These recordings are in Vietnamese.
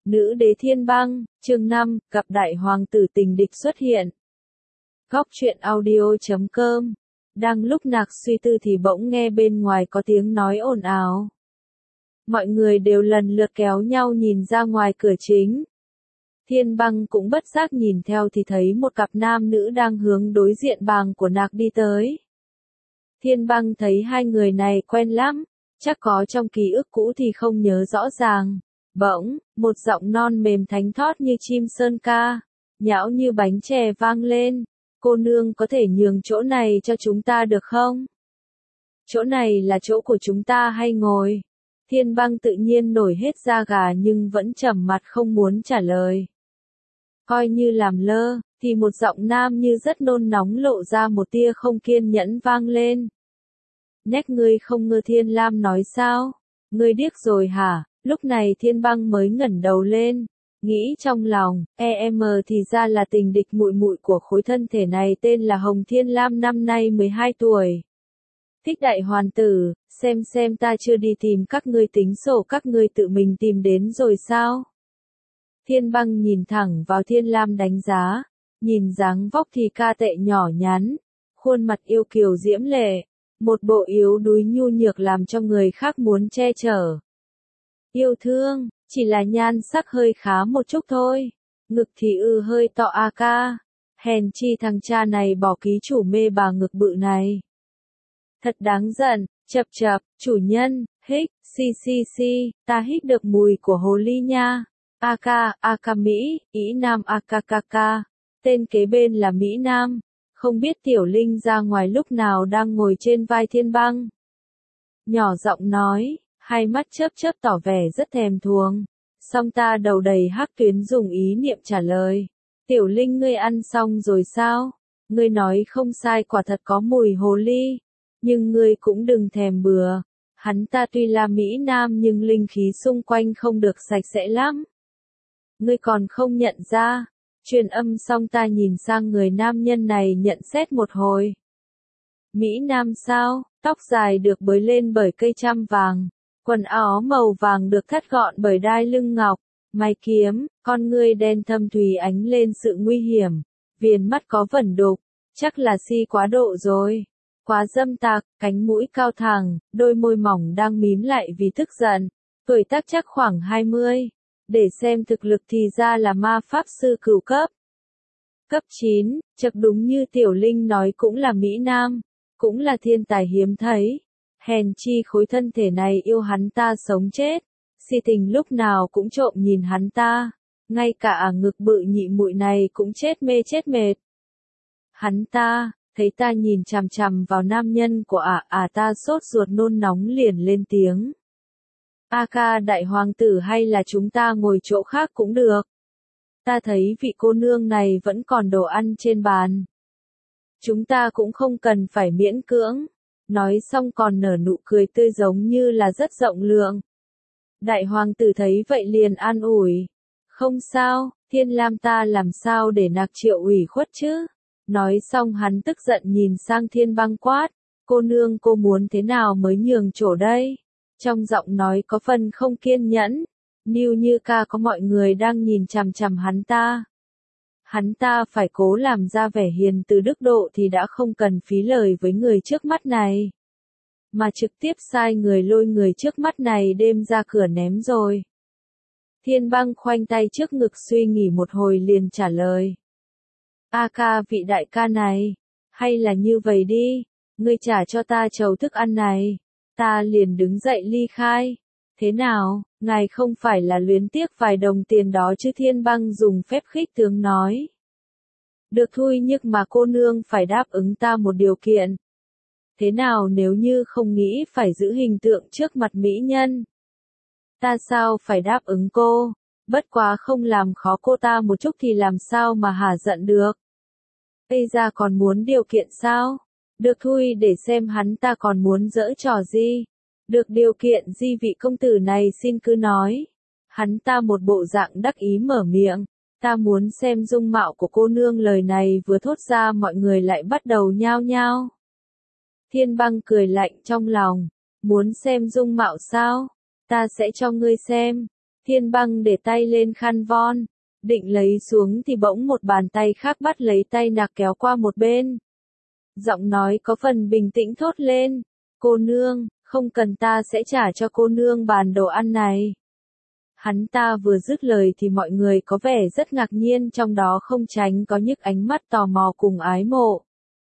Nữ đế Thiên Băng, chương 5, gặp đại hoàng tử tình địch xuất hiện. Góc truyện audio.com. Đang lúc Nạc suy tư thì bỗng nghe bên ngoài có tiếng nói ồn ào. Mọi người đều lần lượt kéo nhau nhìn ra ngoài cửa chính. Thiên Băng cũng bất giác nhìn theo thì thấy một cặp nam nữ đang hướng đối diện bàng của Nạc đi tới. Thiên Băng thấy hai người này quen lắm, chắc có trong ký ức cũ thì không nhớ rõ ràng. Bỗng, một giọng non mềm thánh thót như chim sơn ca, nhão như bánh chè vang lên. Cô nương có thể nhường chỗ này cho chúng ta được không? Chỗ này là chỗ của chúng ta hay ngồi? Thiên Băng tự nhiên nổi hết da gà nhưng vẫn trầm mặt không muốn trả lời. Coi như làm lơ, thì một giọng nam như rất nôn nóng lộ ra một tia không kiên nhẫn vang lên. Nét ngươi không ngờ Thiên Lam nói sao? Ngươi điếc rồi hả? Lúc này Thiên Băng mới ngẩng đầu lên, nghĩ trong lòng, thì ra là tình địch muội muội của khối thân thể này tên là Hồng Thiên Lam năm nay 12 tuổi. Thích đại hoàn tử, xem ta chưa đi tìm các ngươi tính sổ các ngươi tự mình tìm đến rồi sao? Thiên Băng nhìn thẳng vào Thiên Lam đánh giá, nhìn dáng vóc thì ca tệ nhỏ nhắn, khuôn mặt yêu kiều diễm lệ, một bộ yếu đuối nhu nhược làm cho người khác muốn che chở. Yêu thương, chỉ là nhan sắc hơi khá một chút thôi, ngực thì hơi to a ca, hèn chi thằng cha này bỏ ký chủ mê bà ngực bự này. Thật đáng giận, chập, chủ nhân, hích, si, ta hít được mùi của hồ ly nha. A ca Mỹ, ý nam a ca, tên kế bên là Mỹ Nam, không biết Tiểu Linh ra ngoài lúc nào đang ngồi trên vai Thiên Băng. Nhỏ giọng nói, hai mắt chớp tỏ vẻ rất thèm thuồng, song ta đầu đầy hắc tuyến dùng ý niệm trả lời. Tiểu Linh ngươi ăn xong rồi sao? Ngươi nói không sai quả thật có mùi hồ ly, nhưng ngươi cũng đừng thèm bừa, hắn ta tuy là Mỹ Nam nhưng linh khí xung quanh không được sạch sẽ lắm. Ngươi còn không nhận ra? Truyền âm xong ta nhìn sang người nam nhân này nhận xét một hồi. Mỹ Nam sao? Tóc dài được bới lên bởi cây trăm vàng, quần áo màu vàng được thắt gọn bởi đai lưng ngọc, mày kiếm, con ngươi đen thâm thúy ánh lên sự nguy hiểm, viền mắt có vẩn đục, chắc là si quá độ rồi. Quá dâm tạc, cánh mũi cao thẳng, đôi môi mỏng đang mím lại vì tức giận, tuổi tác chắc khoảng 20. Để xem thực lực thì ra là ma pháp sư cửu cấp. Cấp 9, chật đúng như Tiểu Linh nói cũng là Mỹ Nam, cũng là thiên tài hiếm thấy. Hèn chi khối thân thể này yêu hắn ta sống chết, si tình lúc nào cũng trộm nhìn hắn ta, ngay cả ngực bự nhị muội này cũng chết mê chết mệt. Hắn ta, thấy ta nhìn chằm chằm vào nam nhân của ta sốt ruột nôn nóng liền lên tiếng. A ca đại hoàng tử hay là chúng ta ngồi chỗ khác cũng được. Ta thấy vị cô nương này vẫn còn đồ ăn trên bàn. Chúng ta cũng không cần phải miễn cưỡng. Nói xong còn nở nụ cười tươi giống như là rất rộng lượng. Đại hoàng tử thấy vậy liền an ủi. Không sao, Thiên Lam ta làm sao để Nạc chịu ủy khuất chứ. Nói xong hắn tức giận nhìn sang Thiên Băng quát. Cô nương cô muốn thế nào mới nhường chỗ đây? Trong giọng nói có phần không kiên nhẫn. Níu như ca có mọi người đang nhìn chằm chằm hắn ta. Hắn ta phải cố làm ra vẻ hiền từ đức độ thì đã không cần phí lời với người trước mắt này. Mà trực tiếp sai người lôi người trước mắt này đem ra cửa ném rồi. Thiên Băng khoanh tay trước ngực suy nghĩ một hồi liền trả lời. A ca vị đại ca này, hay là như vậy đi, ngươi trả cho ta chầu thức ăn này, ta liền đứng dậy ly khai. Thế nào, ngài không phải là luyến tiếc vài đồng tiền đó chứ? Thiên Băng dùng phép khích tướng nói. Được thôi nhưng mà cô nương phải đáp ứng ta một điều kiện. Thế nào nếu như không nghĩ phải giữ hình tượng trước mặt mỹ nhân? Ta sao phải đáp ứng cô? Bất quá không làm khó cô ta một chút thì làm sao mà hả giận được? Bây giờ còn muốn điều kiện sao? Được thôi để xem hắn ta còn muốn giở trò gì. Được điều kiện gì vị công tử này xin cứ nói. Hắn ta một bộ dạng đắc ý mở miệng. Ta muốn xem dung mạo của cô nương. Lời này vừa thốt ra mọi người lại bắt đầu nhao nhao. Thiên Băng cười lạnh trong lòng. Muốn xem dung mạo sao? Ta sẽ cho ngươi xem. Thiên Băng để tay lên khăn von, định lấy xuống thì bỗng một bàn tay khác bắt lấy tay nàng kéo qua một bên. Giọng nói có phần bình tĩnh thốt lên, cô nương, không cần, ta sẽ trả cho cô nương bàn đồ ăn này. Hắn ta vừa dứt lời thì mọi người có vẻ rất ngạc nhiên, trong đó không tránh có những ánh mắt tò mò cùng ái mộ.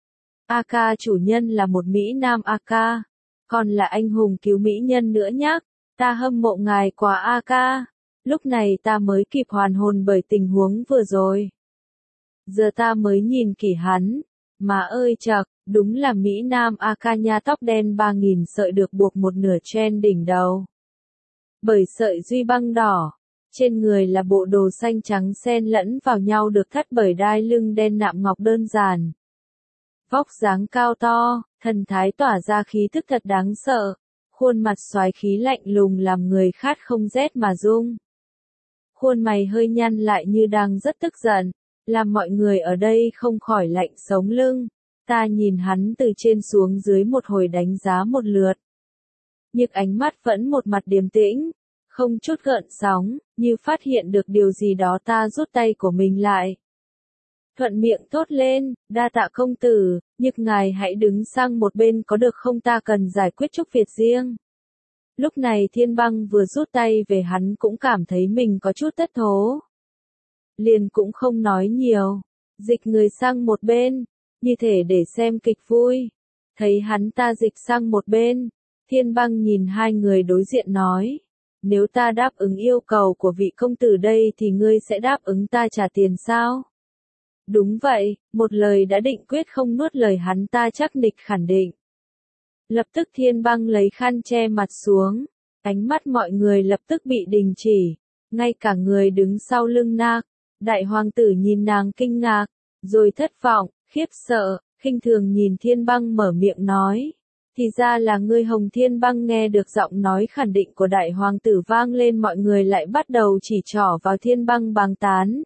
A-ca chủ nhân là một Mỹ Nam A-ca, còn là anh hùng cứu mỹ nhân nữa nhắc, ta hâm mộ ngài quá A-ca. Lúc này ta mới kịp hoàn hồn bởi tình huống vừa rồi. Giờ ta mới nhìn kỹ hắn, mà ơi chậc, đúng là Mỹ Nam A-ca nha, tóc đen 3000 sợi được buộc một nửa trên đỉnh đầu. Bởi sợi duy băng đỏ, trên người là bộ đồ xanh trắng xen lẫn vào nhau được thắt bởi đai lưng đen nạm ngọc đơn giản. Vóc dáng cao to, thần thái tỏa ra khí thức thật đáng sợ, khuôn mặt xoáy khí lạnh lùng làm người khát không rét mà run. Khuôn mày hơi nhăn lại như đang rất tức giận, làm mọi người ở đây không khỏi lạnh sống lưng. Ta nhìn hắn từ trên xuống dưới một hồi đánh giá một lượt. Nhưng ánh mắt vẫn một mặt điềm tĩnh, không chút gợn sóng, như phát hiện được điều gì đó. Ta rút tay của mình lại. Thuận miệng thốt lên, đa tạ công tử, nhưng ngài hãy đứng sang một bên có được không, ta cần giải quyết chút việc riêng. Lúc này Thiên Băng vừa rút tay về, hắn cũng cảm thấy mình có chút thất thố. Liền cũng không nói nhiều, dịch người sang một bên, như thể để xem kịch vui. Thấy hắn ta dịch sang một bên, Thiên Băng nhìn hai người đối diện nói, nếu ta đáp ứng yêu cầu của vị công tử đây thì ngươi sẽ đáp ứng ta trả tiền sao? Đúng vậy, một lời đã định quyết không nuốt lời, hắn ta chắc nịch khẳng định. Lập tức Thiên Băng lấy khăn che mặt xuống, ánh mắt mọi người lập tức bị đình chỉ, ngay cả người đứng sau lưng nàng. Đại hoàng tử nhìn nàng kinh ngạc, rồi thất vọng, khiếp sợ, khinh thường nhìn Thiên Băng mở miệng nói, thì ra là ngươi. Hồng Thiên Băng nghe được giọng nói khẳng định của đại hoàng tử vang lên, mọi người lại bắt đầu chỉ trỏ vào Thiên Băng báng tán.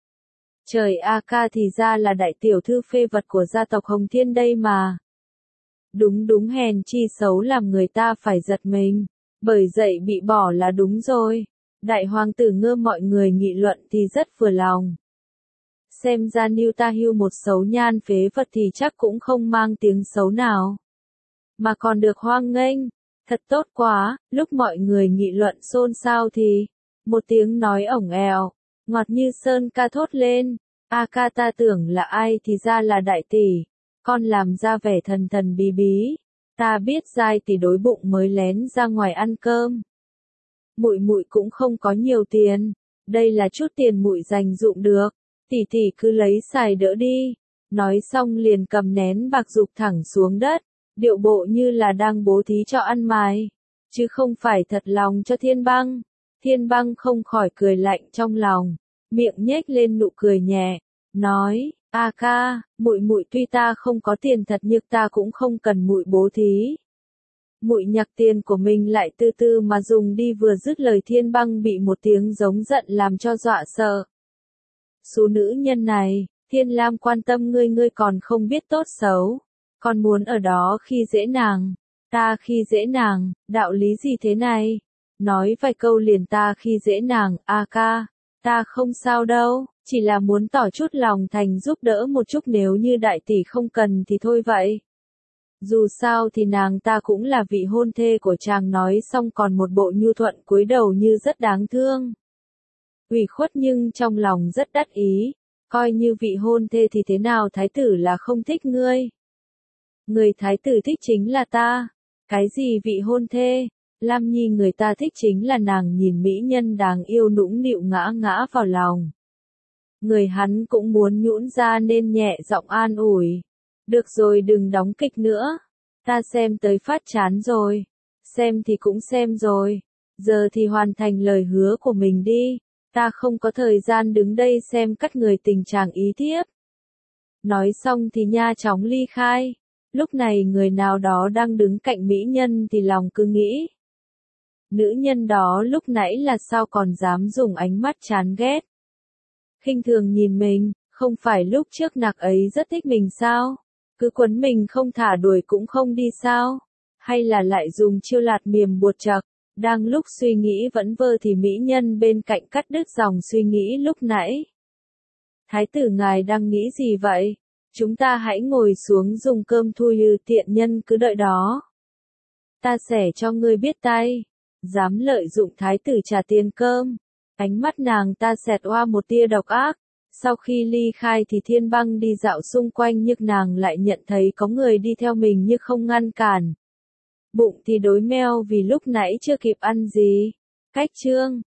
Trời A-ca, thì ra là đại tiểu thư phê vật của gia tộc Hồng Thiên đây mà. Đúng, hèn chi xấu làm người ta phải giật mình, bởi vậy bị bỏ là đúng rồi. Đại hoàng tử ngơ, mọi người nghị luận thì rất vừa lòng. Xem ra Niu Ta Hưu một xấu nhan phế vật thì chắc cũng không mang tiếng xấu nào, mà còn được hoan nghênh, thật tốt quá. Lúc mọi người nghị luận xôn xao thì một tiếng nói ổng ẻo, ngọt như sơn ca thốt lên, A-ca, ta tưởng là ai thì ra là đại tỷ. Con làm ra vẻ thần thần bí bí, ta biết giai tỷ đối bụng mới lén ra ngoài ăn cơm. Muội cũng không có nhiều tiền, đây là chút tiền muội dành dụm được, tỷ tỷ cứ lấy xài đỡ đi. Nói xong liền cầm nén bạc giục thẳng xuống đất, điệu bộ như là đang bố thí cho ăn mày, chứ không phải thật lòng cho Thiên Băng. Thiên Băng không khỏi cười lạnh trong lòng, miệng nhếch lên nụ cười nhẹ, nói, A-ca, muội tuy ta không có tiền thật nhưng ta cũng không cần muội bố thí. Muội nhặt tiền của mình lại từ từ mà dùng đi. Vừa dứt lời Thiên Băng bị một tiếng giống giận làm cho dọa sợ. Số nữ nhân này, Thiên Lam quan tâm ngươi còn không biết tốt xấu, còn muốn ở đó khi dễ nàng. Ta khi dễ nàng, đạo lý gì thế này? Nói vài câu liền ta khi dễ nàng, A-ca, ta không sao đâu, chỉ là muốn tỏ chút lòng thành giúp đỡ một chút, nếu như đại tỷ không cần thì thôi vậy. Dù sao thì nàng ta cũng là vị hôn thê của chàng. Nói xong còn một bộ nhu thuận cúi đầu như rất đáng thương. Ủy khuất nhưng trong lòng rất đắc ý, coi như vị hôn thê thì thế nào, thái tử là không thích ngươi. Người thái tử thích chính là ta. Cái gì vị hôn thê? Lam Nhi người ta thích chính là nàng. Nhìn mỹ nhân đáng yêu nũng nịu ngã vào lòng. Người hắn cũng muốn nhũn ra nên nhẹ giọng an ủi. Được rồi, đừng đóng kịch nữa. Ta xem tới phát chán rồi. Xem thì cũng xem rồi. Giờ thì hoàn thành lời hứa của mình đi. Ta không có thời gian đứng đây xem các người tình trạng ý tiếp. Nói xong thì nha chóng ly khai. Lúc này người nào đó đang đứng cạnh mỹ nhân thì lòng cứ nghĩ. Nữ nhân đó lúc nãy là sao còn dám dùng ánh mắt chán ghét, khinh thường nhìn mình, không phải lúc trước nặc ấy rất thích mình sao? Cứ quấn mình không thả đuổi cũng không đi sao? Hay là lại dùng chiêu lạt miềm buộc chặt, Đang lúc suy nghĩ vẫn vơ thì mỹ nhân bên cạnh cắt đứt dòng suy nghĩ lúc nãy. Thái tử ngài đang nghĩ gì vậy? Chúng ta hãy ngồi xuống dùng cơm thôi tiện nhân cứ đợi đó. Ta sẽ cho ngươi biết tay. Dám lợi dụng thái tử trả tiền cơm. Ánh mắt nàng ta xẹt qua một tia độc ác. Sau khi ly khai thì Thiên Băng đi dạo xung quanh nhưng nàng lại nhận thấy có người đi theo mình nhưng không ngăn cản. Bụng thì đói meo vì lúc nãy chưa kịp ăn gì. Cách chương